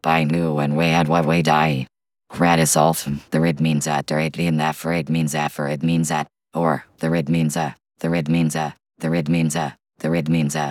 By new and way and what way die. Gratis also. The rid means at, the rid mean that, for it means that, for it means that, or the rid means a, the rid means a, the rid means a, the rid means a.